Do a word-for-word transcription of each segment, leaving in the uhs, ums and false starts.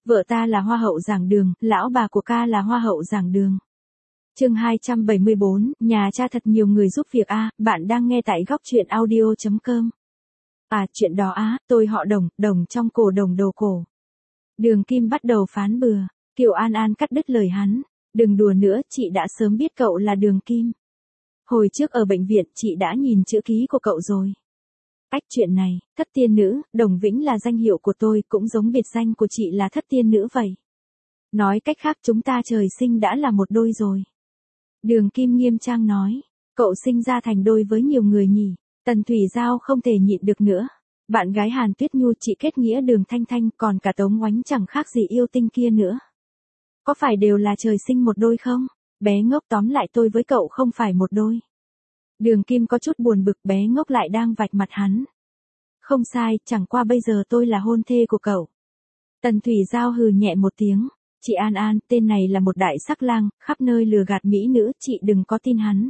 Vợ ta là hoa hậu giảng đường, lão bà của ca là hoa hậu giảng đường. Chương hai trăm bảy mươi bốn, nhà cha thật nhiều người giúp việc a, bạn đang nghe tại góc truyện audio chấm com. À, chuyện đó á, tôi họ Đồng, Đồng trong cổ đồng đầu cổ. Đường Kim bắt đầu phán bừa, Kiều An An cắt đứt lời hắn, đừng đùa nữa, chị đã sớm biết cậu là Đường Kim. Hồi trước ở bệnh viện chị đã nhìn chữ ký của cậu rồi. Ách chuyện này, thất tiên nữ, Đồng Vĩnh là danh hiệu của tôi, cũng giống biệt danh của chị là thất tiên nữ vậy. Nói cách khác chúng ta trời sinh đã là một đôi rồi. Đường Kim nghiêm trang nói, cậu sinh ra thành đôi với nhiều người nhỉ. Tần Thủy Giao không thể nhịn được nữa. Bạn gái Hàn Tuyết Nhu chị kết nghĩa Đường Thanh Thanh, còn cả Tống Oánh chẳng khác gì yêu tinh kia nữa. Có phải đều là trời sinh một đôi không? Bé ngốc, tóm lại tôi với cậu không phải một đôi. Đường Kim có chút buồn bực, bé ngốc lại đang vạch mặt hắn. Không sai, chẳng qua bây giờ tôi là hôn thê của cậu. Tần Thủy Giao hừ nhẹ một tiếng. Chị An An, tên này là một đại sắc lang, khắp nơi lừa gạt mỹ nữ, chị đừng có tin hắn.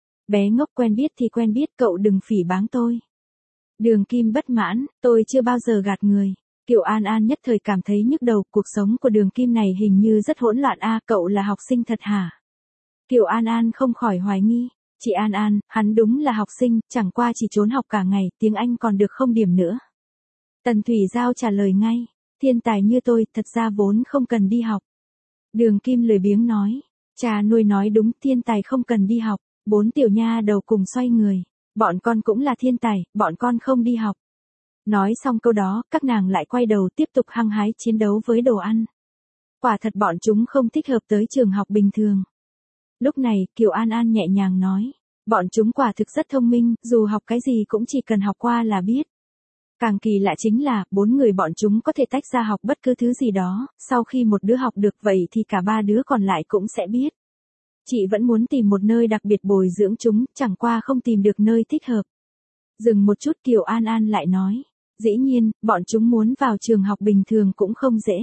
Bé ngốc, quen biết thì quen biết, cậu đừng phỉ báng tôi. Đường Kim bất mãn, tôi chưa bao giờ gạt người. Kiều An An nhất thời cảm thấy nhức đầu, cuộc sống của Đường Kim này hình như rất hỗn loạn a, cậu là học sinh thật hả? Kiều An An không khỏi hoài nghi. Chị An An, hắn đúng là học sinh, chẳng qua chỉ trốn học cả ngày, tiếng Anh còn được không điểm nữa. Tần Thủy Giao trả lời ngay, thiên tài như tôi, thật ra vốn không cần đi học. Đường Kim lười biếng nói, cha nuôi nói đúng, thiên tài không cần đi học. Bốn tiểu nha đầu cùng xoay người, bọn con cũng là thiên tài, bọn con không đi học. Nói xong câu đó, các nàng lại quay đầu tiếp tục hăng hái chiến đấu với đồ ăn. Quả thật bọn chúng không thích hợp tới trường học bình thường. Lúc này, Kiều An An nhẹ nhàng nói, bọn chúng quả thực rất thông minh, dù học cái gì cũng chỉ cần học qua là biết. Càng kỳ lạ chính là, bốn người bọn chúng có thể tách ra học bất cứ thứ gì đó, sau khi một đứa học được vậy thì cả ba đứa còn lại cũng sẽ biết. Chị vẫn muốn tìm một nơi đặc biệt bồi dưỡng chúng, chẳng qua không tìm được nơi thích hợp. Dừng một chút, Kiều An An lại nói, dĩ nhiên, bọn chúng muốn vào trường học bình thường cũng không dễ.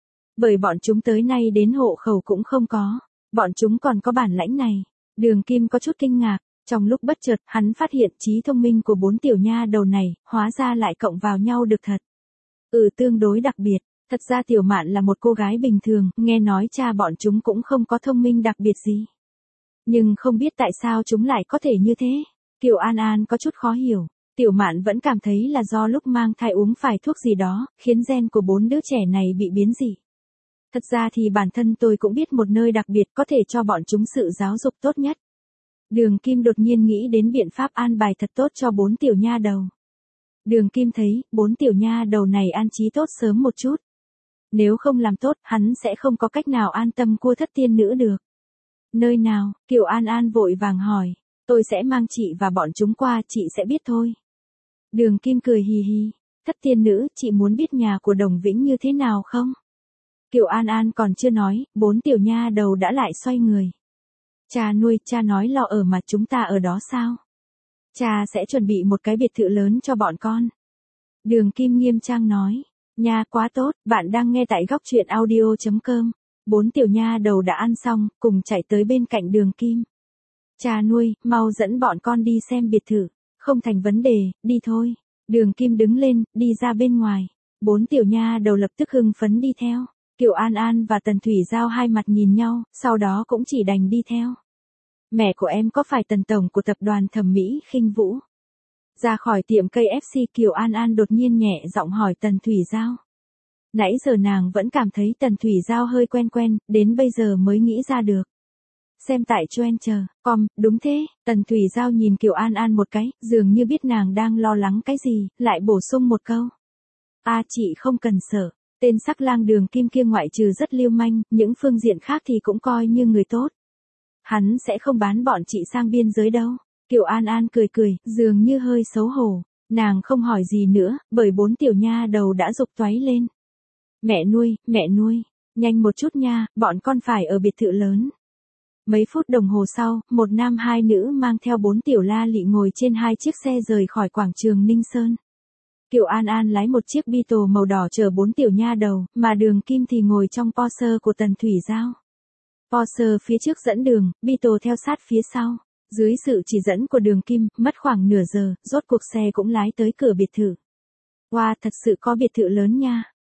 Bởi bọn chúng tới nay đến hộ khẩu cũng không có, bọn chúng còn có bản lãnh này. Đường Kim có chút kinh ngạc, trong lúc bất chợt, hắn phát hiện trí thông minh của bốn tiểu nha đầu này, hóa ra lại cộng vào nhau được thật. Ừ, tương đối đặc biệt. Thật ra Tiểu Mạn là một cô gái bình thường, nghe nói cha bọn chúng cũng không có thông minh đặc biệt gì. Nhưng không biết tại sao chúng lại có thể như thế. Kiều An An có chút khó hiểu. Tiểu Mạn vẫn cảm thấy là do lúc mang thai uống phải thuốc gì đó, khiến gen của bốn đứa trẻ này bị biến dị. Thật ra thì bản thân tôi cũng biết một nơi đặc biệt có thể cho bọn chúng sự giáo dục tốt nhất. Đường Kim đột nhiên nghĩ đến biện pháp an bài thật tốt cho bốn tiểu nha đầu. Đường Kim thấy, bốn tiểu nha đầu này an trí tốt sớm một chút. Nếu không làm tốt, hắn sẽ không có cách nào an tâm cua thất tiên nữ được. Nơi nào? Kiều An An vội vàng hỏi. Tôi sẽ mang chị và bọn chúng qua, chị sẽ biết thôi. Đường Kim cười hì hì. Thất tiên nữ, chị muốn biết nhà của Đồng Vĩnh như thế nào không? Kiều An An còn chưa nói, bốn tiểu nha đầu đã lại xoay người. Cha nuôi, cha nói lo ở mà chúng ta ở đó sao? Cha sẽ chuẩn bị một cái biệt thự lớn cho bọn con. Đường Kim nghiêm trang nói. Nha, quá tốt, bạn đang nghe tại góc truyện audio chấm com. Bốn tiểu nha đầu đã ăn xong, cùng chạy tới bên cạnh Đường Kim. Cha nuôi, mau dẫn bọn con đi xem biệt thự. Không thành vấn đề, đi thôi. Đường Kim đứng lên, đi ra bên ngoài. Bốn tiểu nha đầu lập tức hưng phấn đi theo. Kiều An An và Tần Thủy Giao hai mặt nhìn nhau, sau đó cũng chỉ đành đi theo. Mẹ của em có phải Tần tổng của tập đoàn thẩm mỹ Khinh Vũ? Ra khỏi tiệm cây ép xê, Kiều An An đột nhiên nhẹ giọng hỏi Tần Thủy Giao. Nãy giờ nàng vẫn cảm thấy Tần Thủy Giao hơi quen quen, đến bây giờ mới nghĩ ra được. Xem tại Trend chờ, com, đúng thế, Tần Thủy Giao nhìn Kiều An An một cái, dường như biết nàng đang lo lắng cái gì, lại bổ sung một câu. À, chị không cần sợ, tên sắc lang Đường Kim kia ngoại trừ rất lưu manh, những phương diện khác thì cũng coi như người tốt. Hắn sẽ không bán bọn chị sang biên giới đâu. Kiều An An cười cười, dường như hơi xấu hổ. Nàng không hỏi gì nữa, bởi bốn tiểu nha đầu đã giục toái lên. Mẹ nuôi, mẹ nuôi, nhanh một chút nha, bọn con phải ở biệt thự lớn. Mấy phút đồng hồ sau, một nam hai nữ mang theo bốn tiểu la lị ngồi trên hai chiếc xe rời khỏi quảng trường Ninh Sơn. Kiều An An lái một chiếc Beetle màu đỏ chở bốn tiểu nha đầu, mà Đường Kim thì ngồi trong Porsche của Tần Thủy Giao. Porsche phía trước dẫn đường, Beetle theo sát phía sau. Dưới sự chỉ dẫn của Đường Kim, mất khoảng nửa giờ, rốt cuộc xe cũng lái tới cửa biệt thự. Wow, thật sự có biệt thự lớn nha.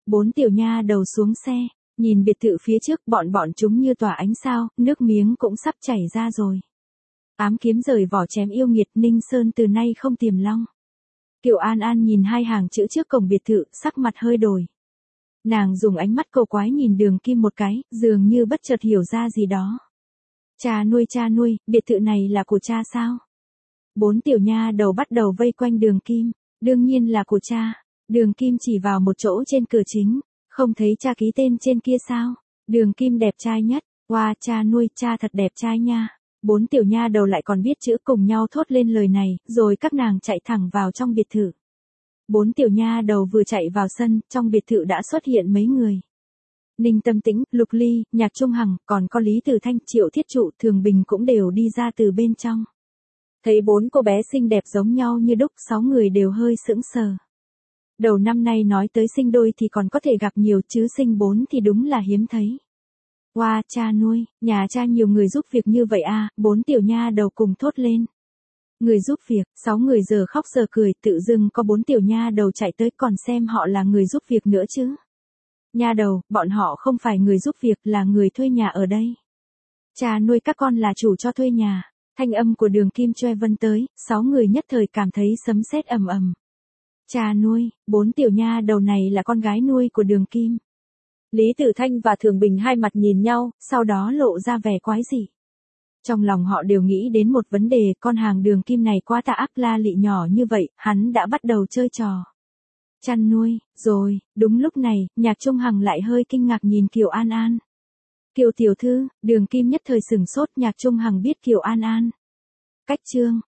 Bốn tiểu nha đầu xuống xe, nhìn biệt thự phía trước bọn bọn chúng như tỏa ánh sao, nước miếng cũng sắp chảy ra rồi. Ám kiếm rời vỏ chém yêu nghiệt, Ninh Sơn từ nay không tiềm long. Kiều An An nhìn hai hàng chữ trước cổng biệt thự, sắc mặt hơi đổi. Nàng dùng ánh mắt cầu quái nhìn Đường Kim một cái, dường như bất chợt hiểu ra gì đó. Cha nuôi cha nuôi, biệt thự này là của cha sao? Bốn tiểu nha đầu bắt đầu vây quanh Đường Kim, đương nhiên là của cha. Đường Kim chỉ vào một chỗ trên cửa chính, không thấy cha ký tên trên kia sao? Đường Kim đẹp trai nhất, wow, cha nuôi, cha thật đẹp trai nha. Bốn tiểu nha đầu lại còn biết chữ, cùng nhau thốt lên lời này, rồi các nàng chạy thẳng vào trong biệt thự. Bốn tiểu nha đầu vừa chạy vào sân, trong biệt thự đã xuất hiện mấy người. Ninh Tâm Tĩnh, Lục Ly, Nhạc Trung Hằng, còn có Lý Tử Thanh, Triệu Thiết Trụ, Thường Bình cũng đều đi ra từ bên trong. Thấy bốn cô bé xinh đẹp giống nhau như đúc, sáu người đều hơi sững sờ. Đầu năm nay nói tới sinh đôi thì còn có thể gặp nhiều, chứ sinh bốn thì đúng là hiếm thấy. Wow, cha nuôi, nhà cha nhiều người giúp việc như vậy à, bốn tiểu nha đầu cùng thốt lên. Người giúp việc, sáu người giờ khóc giờ cười, tự dưng có bốn tiểu nha đầu chạy tới còn xem họ là người giúp việc nữa chứ. Nha đầu, bọn họ không phải người giúp việc, là người thuê nhà ở đây. Cha nuôi các con là chủ cho thuê nhà. Thanh âm của Đường Kim choe vân tới, sáu người nhất thời cảm thấy sấm sét ầm ầm. Cha nuôi, bốn tiểu nha đầu này là con gái nuôi của Đường Kim. Lý Tử Thanh và Thường Bình hai mặt nhìn nhau, sau đó lộ ra vẻ quái dị. Trong lòng họ đều nghĩ đến một vấn đề, con hàng Đường Kim này quá tà ác, la lị nhỏ như vậy, hắn đã bắt đầu chơi trò chăn nuôi, rồi, đúng lúc này, Nhạc Trung Hằng lại hơi kinh ngạc nhìn Kiều An An. Kiều tiểu thư, Đường Kim nhất thời sửng sốt, Nhạc Trung Hằng biết Kiều An An. Cách chương,